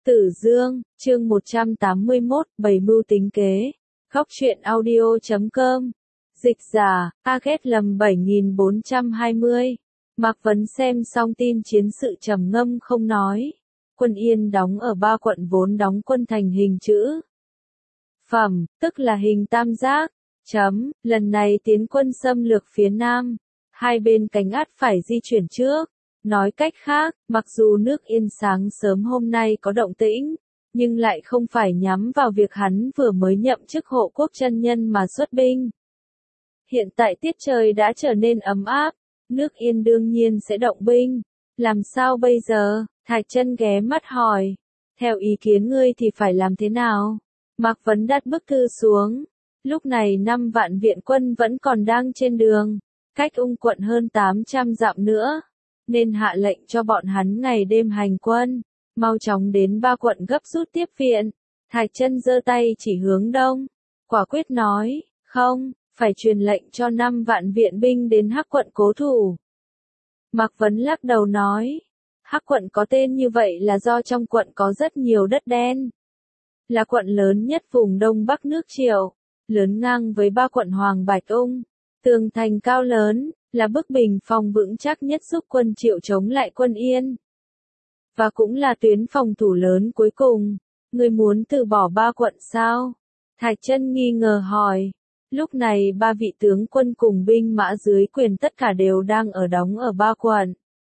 Tử Dương, chương 181, Bày mưu tính kế. Góc truyện audio.com. Dịch giả, Aget lầm 7420. Mạc Vấn xem xong tin chiến sự trầm ngâm không nói. Quân Yên đóng ở 3 quận vốn đóng quân thành hình chữ phẩm, tức là hình tam giác. Lần này tiến quân xâm lược phía Nam. Hai bên cánh át phải di chuyển trước. Nói cách khác, mặc dù nước Yên sáng sớm hôm nay có động tĩnh, nhưng lại không phải nhắm vào việc hắn vừa mới nhậm chức hộ quốc chân nhân mà xuất binh. Hiện tại tiết trời đã trở nên ấm áp, nước Yên đương nhiên sẽ động binh. Làm sao bây giờ? Thạch Chân ghé mắt hỏi. Theo ý kiến ngươi thì phải làm thế nào? Mạc Vấn đặt bức thư xuống. Lúc này 5 vạn viện quân vẫn còn đang trên đường, cách Ung quận hơn 800 dặm nữa. Nên hạ lệnh cho bọn hắn ngày đêm hành quân, mau chóng đến 3 quận gấp rút tiếp viện. Thạch Chân giơ tay chỉ hướng đông, quả quyết nói, không, phải truyền lệnh cho 5 vạn viện binh đến Hắc quận cố thủ. Mạc Vấn lắc đầu nói, Hắc quận có tên như vậy là do trong quận có rất nhiều đất đen. Là quận lớn nhất vùng Đông Bắc nước Triệu, lớn ngang với 3 quận Hoàng Bạch Ung, tường thành cao lớn, là bức bình phong vững chắc nhất giúp quân Triệu chống lại quân Yên. Và cũng là tuyến phòng thủ lớn cuối cùng. Ngươi muốn từ bỏ 3 quận sao? Thạch Chân nghi ngờ hỏi. Lúc này 3 vị tướng quân cùng binh mã dưới quyền tất cả đều đang đóng ở 3 quận.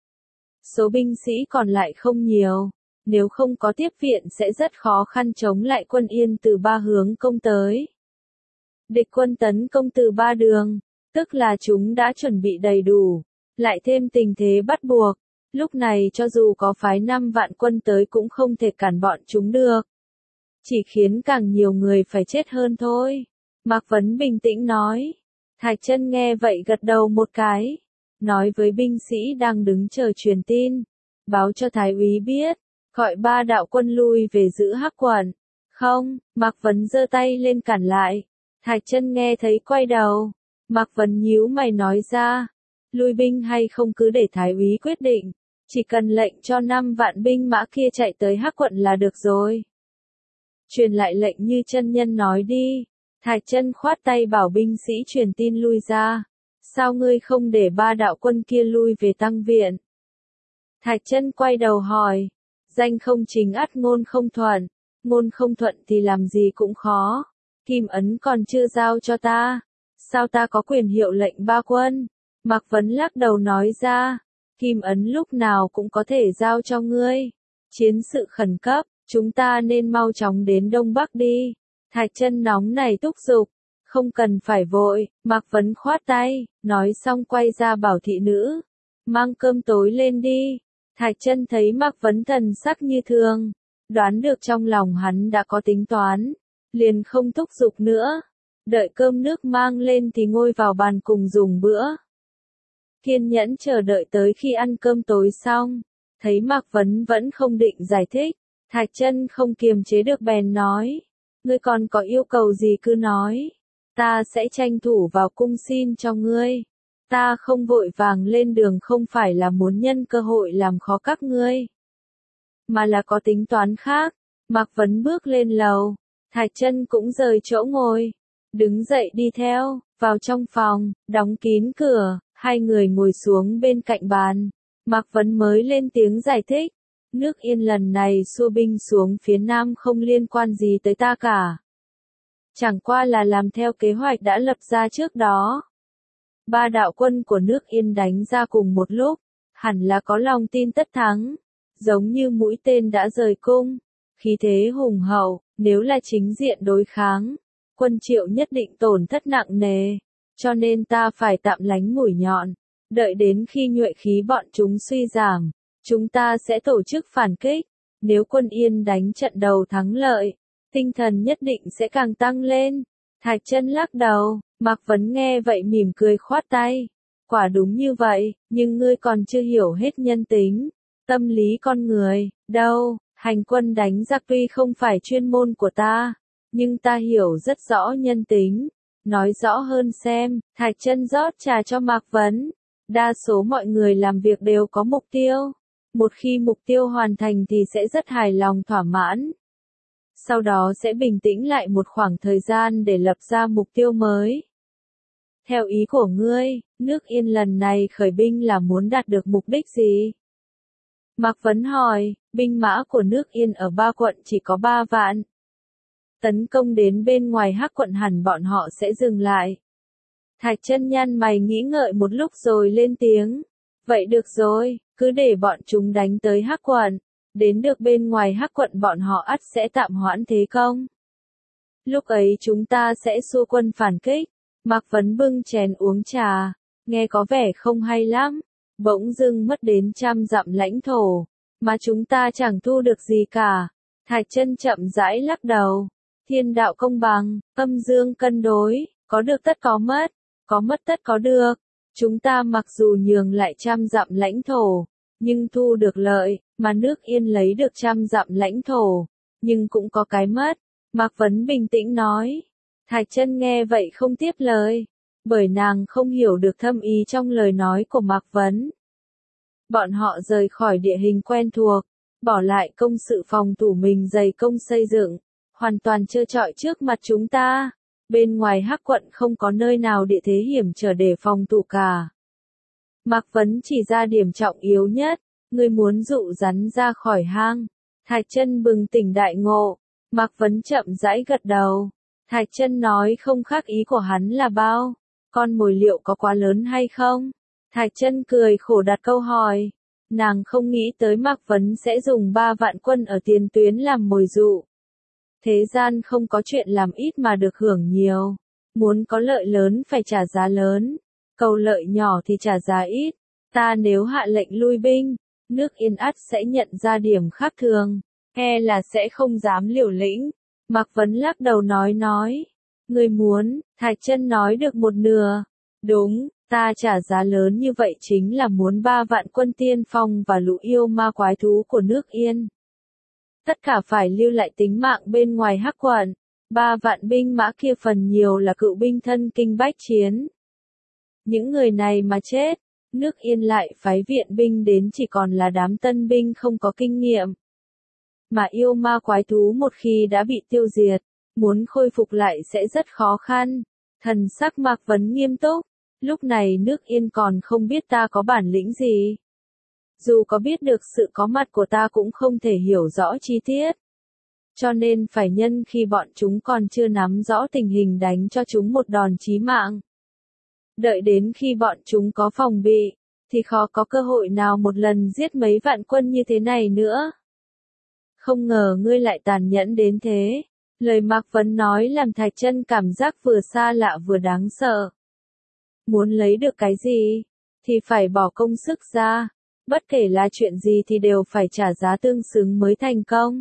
Số binh sĩ còn lại không nhiều. Nếu không có tiếp viện sẽ rất khó khăn chống lại quân Yên từ 3 hướng công tới. Địch quân tấn công từ 3 đường. Tức là chúng đã chuẩn bị đầy đủ, lại thêm tình thế bắt buộc, lúc này cho dù có phái 5 vạn quân tới cũng không thể cản bọn chúng được. Chỉ khiến càng nhiều người phải chết hơn thôi. Mạc Vấn bình tĩnh nói. Thạch Chân nghe vậy gật đầu một cái, nói với binh sĩ đang đứng chờ truyền tin, báo cho Thái úy biết, gọi 3 đạo quân lui về giữ Hắc quận. Không, Mạc Vấn giơ tay lên cản lại. Thạch Chân nghe thấy quay đầu. Mạc Vấn nhíu mày nói ra, lui binh hay không cứ để Thái úy quyết định, chỉ cần lệnh cho 5 vạn binh mã kia chạy tới Hắc quận là được rồi. Truyền lại lệnh như chân nhân nói đi. Thạch Chân khoát tay bảo binh sĩ truyền tin lui ra. Sao ngươi không để 3 đạo quân kia lui về tăng viện? Thạch Chân quay đầu hỏi, danh không chính ắt ngôn không thuận, ngôn không thuận thì làm gì cũng khó. Kim ấn còn chưa giao cho ta. Sao ta có quyền hiệu lệnh 3 quân? Mạc Vấn lắc đầu nói ra, kim ấn lúc nào cũng có thể giao cho ngươi. Chiến sự khẩn cấp, chúng ta nên mau chóng đến Đông Bắc đi. Thạch Chân nóng này thúc giục, không cần phải vội. Mạc Vấn khoát tay, nói xong quay ra bảo thị nữ, mang cơm tối lên đi. Thạch Chân thấy Mạc Vấn thần sắc như thường, đoán được trong lòng hắn đã có tính toán, liền không thúc giục nữa. Đợi cơm nước mang lên thì ngồi vào bàn cùng dùng bữa. Kiên nhẫn chờ đợi tới khi ăn cơm tối xong, thấy Mạc Vấn vẫn không định giải thích, Thạch Chân không kiềm chế được bèn nói, ngươi còn có yêu cầu gì cứ nói, ta sẽ tranh thủ vào cung xin cho ngươi. Ta không vội vàng lên đường không phải là muốn nhân cơ hội làm khó các ngươi, mà là có tính toán khác. Mạc Vấn bước lên lầu, Thạch Chân cũng rời chỗ ngồi, đứng dậy đi theo, vào trong phòng, đóng kín cửa, hai người ngồi xuống bên cạnh bàn. Mạc Vấn mới lên tiếng giải thích, nước Yên lần này xua binh xuống phía Nam không liên quan gì tới ta cả. Chẳng qua là làm theo kế hoạch đã lập ra trước đó. 3 đạo quân của nước Yên đánh ra cùng một lúc, hẳn là có lòng tin tất thắng, giống như mũi tên đã rời cung, khí thế hùng hậu, nếu là chính diện đối kháng, quân Triệu nhất định tổn thất nặng nề, cho nên ta phải tạm lánh mũi nhọn, đợi đến khi nhuệ khí bọn chúng suy giảm, chúng ta sẽ tổ chức phản kích. Nếu quân Yên đánh trận đầu thắng lợi, tinh thần nhất định sẽ càng tăng lên. Thạch Chân lắc đầu, Mạc Vấn nghe vậy mỉm cười khoát tay, quả đúng như vậy, nhưng ngươi còn chưa hiểu hết nhân tính, tâm lý con người, đâu. Hành quân đánh giặc tuy không phải chuyên môn của ta, nhưng ta hiểu rất rõ nhân tính. Nói rõ hơn xem. Thạch Chân rót trà cho Mạc Vấn. Đa số mọi người làm việc đều có mục tiêu. Một khi mục tiêu hoàn thành thì sẽ rất hài lòng thỏa mãn. Sau đó sẽ bình tĩnh lại một khoảng thời gian để lập ra mục tiêu mới. Theo ý của ngươi, nước Yên lần này khởi binh là muốn đạt được mục đích gì? Mạc Vấn hỏi, binh mã của nước Yên ở 3 quận chỉ có 3 vạn. Tấn công đến bên ngoài Hắc quận hẳn bọn họ sẽ dừng lại. Thạch Chân nhăn mày nghĩ ngợi một lúc rồi lên tiếng. Vậy được rồi, cứ để bọn chúng đánh tới Hắc quận. Đến được bên ngoài Hắc quận bọn họ ắt sẽ tạm hoãn thế công. Lúc ấy chúng ta sẽ xua quân phản kích. Mạc Vấn bưng chén uống trà. Nghe có vẻ không hay lắm. Bỗng dưng mất đến 100 dặm lãnh thổ. Mà chúng ta chẳng thu được gì cả. Thạch Chân chậm rãi lắc đầu. Thiên đạo công bằng, âm dương cân đối, có được tất có mất, có mất tất có được. Chúng ta mặc dù nhường lại 100 dặm lãnh thổ, nhưng thu được lợi, mà nước Yên lấy được 100 dặm lãnh thổ, nhưng cũng có cái mất. Mạc Vấn bình tĩnh nói. Thạch Chân nghe vậy không tiếp lời, bởi nàng không hiểu được thâm ý trong lời nói của Mạc Vấn. Bọn họ rời khỏi địa hình quen thuộc, bỏ lại công sự phòng thủ mình dày công xây dựng, hoàn toàn trơ trọi trước mặt chúng ta. Bên ngoài Hắc quận không có nơi nào địa thế hiểm trở để phòng thủ cả. Mạc Vấn chỉ ra điểm trọng yếu nhất, ngươi muốn dụ rắn ra khỏi hang. Thạch Chân bừng tỉnh đại ngộ. Mạc Vấn chậm rãi gật đầu. Thạch Chân nói không khác ý của hắn là bao. Con mồi liệu có quá lớn hay không? Thạch Chân cười khổ đặt câu hỏi. Nàng không nghĩ tới Mạc Vấn sẽ dùng 3 vạn quân ở tiền tuyến làm mồi dụ. Thế gian không có chuyện làm ít mà được hưởng nhiều. Muốn có lợi lớn phải trả giá lớn. Cầu lợi nhỏ thì trả giá ít. Ta nếu hạ lệnh lui binh, nước Yên ắt sẽ nhận ra điểm khác thường. E là sẽ không dám liều lĩnh. Mạc Vấn lắc đầu nói. Ngươi muốn, Thạch Chân nói được một nửa. Đúng, ta trả giá lớn như vậy chính là muốn 3 vạn quân tiên phong và lũ yêu ma quái thú của nước Yên. Tất cả phải lưu lại tính mạng bên ngoài Hắc quận. 3 vạn binh mã kia phần nhiều là cựu binh thân kinh bách chiến. Những người này mà chết, nước Yên lại phái viện binh đến chỉ còn là đám tân binh không có kinh nghiệm. Mà yêu ma quái thú một khi đã bị tiêu diệt, muốn khôi phục lại sẽ rất khó khăn. Thần sắc Mạc Vấn nghiêm túc. Lúc này nước Yên còn không biết ta có bản lĩnh gì. Dù có biết được sự có mặt của ta cũng không thể hiểu rõ chi tiết. Cho nên phải nhân khi bọn chúng còn chưa nắm rõ tình hình đánh cho chúng một đòn chí mạng. Đợi đến khi bọn chúng có phòng bị, thì khó có cơ hội nào một lần giết mấy vạn quân như thế này nữa. Không ngờ ngươi lại tàn nhẫn đến thế. Lời Mạc Vấn nói làm Thạch Chân cảm giác vừa xa lạ vừa đáng sợ. Muốn lấy được cái gì, thì phải bỏ công sức ra. Bất kể là chuyện gì thì đều phải trả giá tương xứng mới thành công.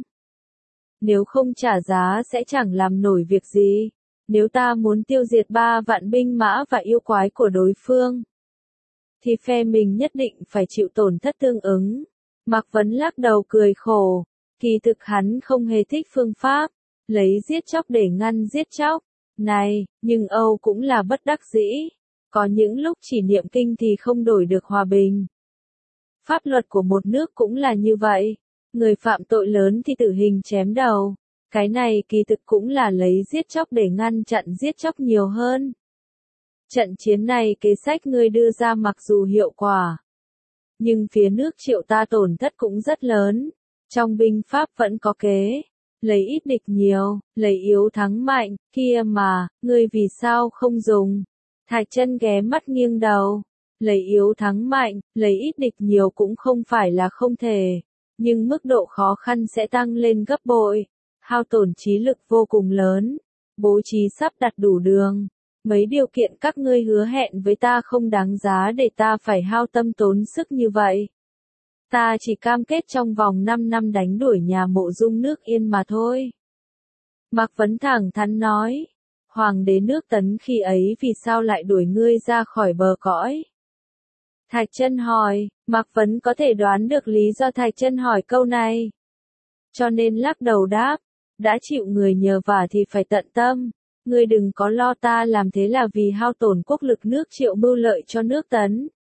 Nếu không trả giá sẽ chẳng làm nổi việc gì. Nếu ta muốn tiêu diệt 3 vạn binh mã và yêu quái của đối phương, thì phe mình nhất định phải chịu tổn thất tương ứng. Mạc Vấn lắc đầu cười khổ. Kỳ thực hắn không hề thích phương pháp lấy giết chóc để ngăn giết chóc này, nhưng Âu cũng là bất đắc dĩ. Có những lúc chỉ niệm kinh thì không đổi được hòa bình. Pháp luật của một nước cũng là như vậy. Người phạm tội lớn thì tử hình chém đầu. Cái này kỳ thực cũng là lấy giết chóc để ngăn chặn giết chóc nhiều hơn. Trận chiến này kế sách ngươi đưa ra mặc dù hiệu quả, nhưng phía nước Triệu ta tổn thất cũng rất lớn. Trong binh pháp vẫn có kế, lấy ít địch nhiều, lấy yếu thắng mạnh, kia mà, ngươi vì sao không dùng? Thạch Chân ghé mắt nghiêng đầu. Lấy yếu thắng mạnh, lấy ít địch nhiều cũng không phải là không thể, nhưng mức độ khó khăn sẽ tăng lên gấp bội, hao tổn trí lực vô cùng lớn, bố trí sắp đặt đủ đường. Mấy điều kiện các ngươi hứa hẹn với ta không đáng giá để ta phải hao tâm tốn sức như vậy. Ta chỉ cam kết trong vòng 5 năm đánh đuổi nhà Mộ Dung nước Yên mà thôi. Mạc Vấn thẳng thắn nói. Hoàng đế nước Tấn khi ấy vì sao lại đuổi ngươi ra khỏi bờ cõi? Thạch Chân hỏi. Mạc Vấn có thể đoán được lý do Thạch Chân hỏi câu này, cho nên lắc đầu đáp. Đã chịu người nhờ vả thì phải tận tâm. Ngươi đừng có lo, ta làm thế là vì hao tổn quốc lực nước Triệu mưu lợi cho nước Tấn.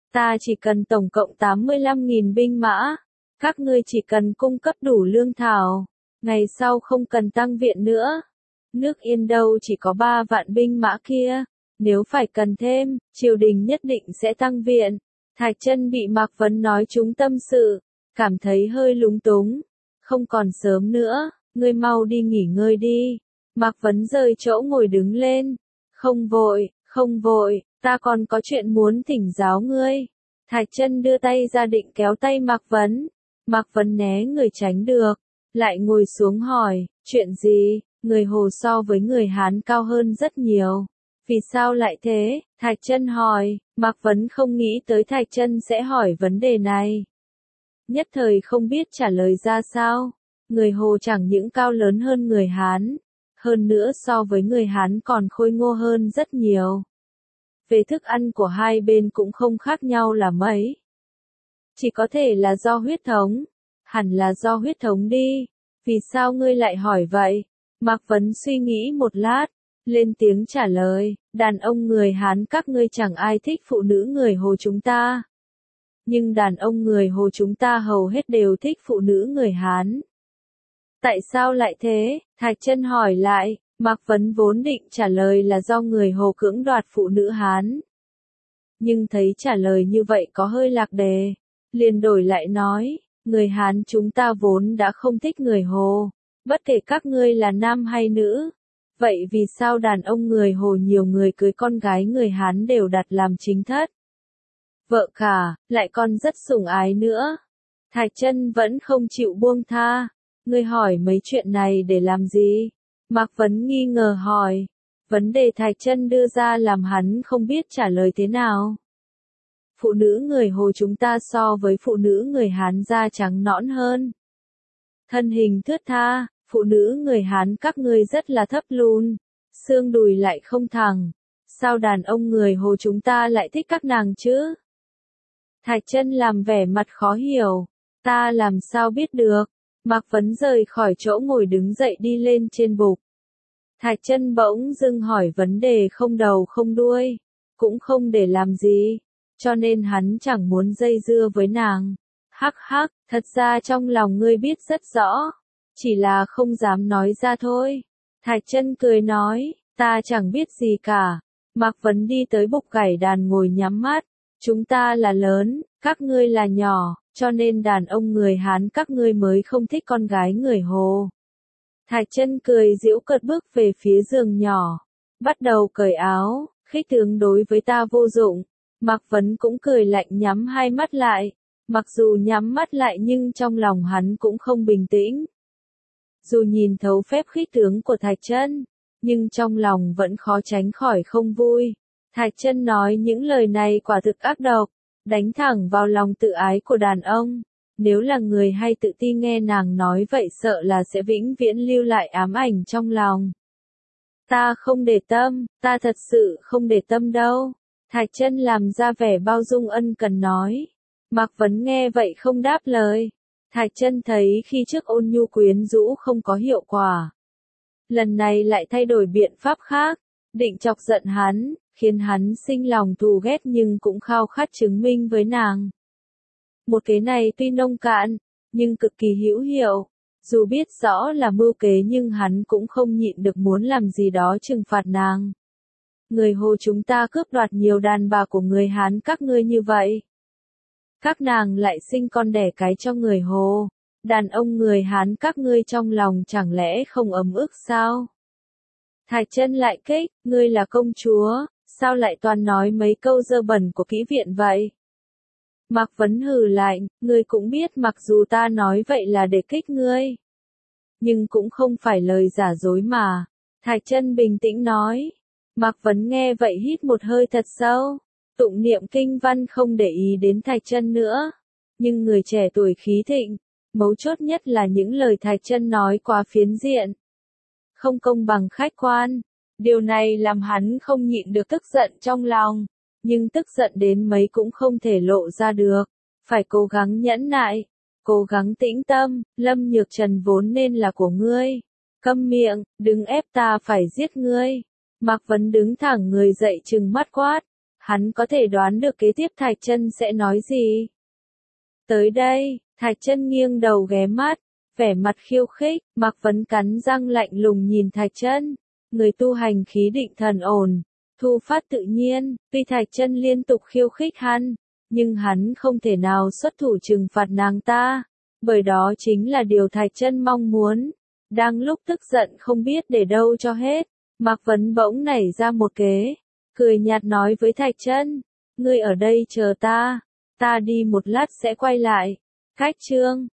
Ta chỉ cần tổng cộng 85.000 binh mã. Các ngươi chỉ cần cung cấp đủ lương thảo. Ngày sau không cần tăng viện nữa. Nước Yên đâu chỉ có 3 vạn binh mã kia. Nếu phải cần thêm, triều đình nhất định sẽ tăng viện. Thạch Chân bị Mạc Vấn nói trúng tâm sự. Cảm thấy hơi lúng túng. Không còn sớm nữa, ngươi mau đi nghỉ ngơi đi. Mạc Vấn rời chỗ ngồi đứng lên. Không vội, ta còn có chuyện muốn thỉnh giáo ngươi. Thạch Chân đưa tay ra định kéo tay Mạc Vấn. Mạc Vấn né người tránh được, lại ngồi xuống hỏi, chuyện gì? Người Hồ so với người Hán cao hơn rất nhiều. Vì sao lại thế? Thạch Chân hỏi. Mạc Vấn không nghĩ tới Thạch Chân sẽ hỏi vấn đề này. Nhất thời không biết trả lời ra sao. Người Hồ chẳng những cao lớn hơn người Hán, hơn nữa so với người Hán còn khôi ngô hơn rất nhiều. Về thức ăn của hai bên cũng không khác nhau là mấy. Chỉ có thể là do huyết thống. Hẳn là do huyết thống đi. Vì sao ngươi lại hỏi vậy? Mạc Vấn suy nghĩ một lát, lên tiếng trả lời, đàn ông người Hán các ngươi chẳng ai thích phụ nữ người Hồ chúng ta. Nhưng đàn ông người Hồ chúng ta hầu hết đều thích phụ nữ người Hán. Tại sao lại thế? Thạch Chân hỏi lại. Mạc Vấn vốn định trả lời là do người Hồ cưỡng đoạt phụ nữ Hán. Nhưng thấy trả lời như vậy có hơi lạc đề. Liền đổi lại nói, người Hán chúng ta vốn đã không thích người Hồ. Bất kể các ngươi là nam hay nữ. Vậy vì sao đàn ông người Hồ nhiều người cưới con gái người Hán đều đặt làm chính thất? Vợ cả, lại còn rất sủng ái nữa. Thạch Chân vẫn không chịu buông tha. Ngươi hỏi mấy chuyện này để làm gì? Mạc Vấn nghi ngờ hỏi. Vấn đề Thạch Chân đưa ra làm hắn không biết trả lời thế nào. Phụ nữ người Hồ chúng ta so với phụ nữ người Hán da trắng nõn hơn. Thân hình thướt tha, phụ nữ người Hán các ngươi rất là thấp lùn, xương đùi lại không thẳng. Sao đàn ông người Hồ chúng ta lại thích các nàng chứ? Thạch Chân làm vẻ mặt khó hiểu. Ta làm sao biết được? Mạc Vấn rời khỏi chỗ ngồi đứng dậy đi lên trên bục. Thạch Chân bỗng dưng hỏi vấn đề không đầu không đuôi, cũng không để làm gì, cho nên hắn chẳng muốn dây dưa với nàng. Hắc hắc, thật ra trong lòng ngươi biết rất rõ, chỉ là không dám nói ra thôi. Thạch Chân cười nói, ta chẳng biết gì cả. Mạc Vấn đi tới bục gảy đàn ngồi nhắm mắt. Chúng ta là lớn, các ngươi là nhỏ, cho nên đàn ông người Hán các ngươi mới không thích con gái người Hồ. Thạch Chân cười giễu cợt bước về phía giường nhỏ, bắt đầu cởi áo, khích tướng đối với ta vô dụng. Mạc Vấn cũng cười lạnh nhắm hai mắt lại, mặc dù nhắm mắt lại nhưng trong lòng hắn cũng không bình tĩnh. Dù nhìn thấu phép khích tướng của Thạch Chân, nhưng trong lòng vẫn khó tránh khỏi không vui. Thạch Chân nói những lời này quả thực ác độc, đánh thẳng vào lòng tự ái của đàn ông. Nếu là người hay tự ti nghe nàng nói vậy sợ là sẽ vĩnh viễn lưu lại ám ảnh trong lòng. Ta không để tâm, ta thật sự không để tâm đâu. Thạch Chân làm ra vẻ bao dung ân cần nói. Mạc Vấn nghe vậy không đáp lời. Thạch Chân thấy khi trước ôn nhu quyến rũ không có hiệu quả. Lần này lại thay đổi biện pháp khác, định chọc giận hắn, khiến hắn sinh lòng thù ghét nhưng cũng khao khát chứng minh với nàng. Một kế này tuy nông cạn, nhưng cực kỳ hữu hiệu. Dù biết rõ là mưu kế nhưng hắn cũng không nhịn được muốn làm gì đó trừng phạt nàng. Người Hồ chúng ta cướp đoạt nhiều đàn bà của người Hán các ngươi như vậy. Các nàng lại sinh con đẻ cái cho người Hồ. Đàn ông người Hán các ngươi trong lòng chẳng lẽ không ấm ức sao? Thạch Chân lại kích, ngươi là công chúa, sao lại toàn nói mấy câu dơ bẩn của kỹ viện vậy? Mạc Vấn hừ lạnh, ngươi cũng biết mặc dù ta nói vậy là để kích ngươi. Nhưng cũng không phải lời giả dối mà. Thạch Chân bình tĩnh nói. Mạc Vấn nghe vậy hít một hơi thật sâu. Tụng niệm kinh văn không để ý đến Thạch Chân nữa. Nhưng người trẻ tuổi khí thịnh. Mấu chốt nhất là những lời Thạch Chân nói quá phiến diện. Không công bằng khách quan. Điều này làm hắn không nhịn được tức giận trong lòng. Nhưng tức giận đến mấy cũng không thể lộ ra được. Phải cố gắng nhẫn nại. Cố gắng tĩnh tâm. Lâm Nhược Trần vốn nên là của ngươi. Câm miệng, đừng ép ta phải giết ngươi. Mạc Vấn đứng thẳng người dậy trừng mắt quát. Hắn có thể đoán được kế tiếp Thạch Chân sẽ nói gì. Tới đây, Thạch Chân nghiêng đầu ghé mắt, vẻ mặt khiêu khích, Mạc Vấn cắn răng lạnh lùng nhìn Thạch Chân. Người tu hành khí định thần ổn, thu phát tự nhiên, tuy Thạch Chân liên tục khiêu khích hắn, nhưng hắn không thể nào xuất thủ trừng phạt nàng ta, bởi đó chính là điều Thạch Chân mong muốn. Đang lúc tức giận không biết để đâu cho hết, Mạc Vấn bỗng nảy ra một kế, cười nhạt nói với Thạch Chân, ngươi ở đây chờ ta đi một lát sẽ quay lại. Khách trương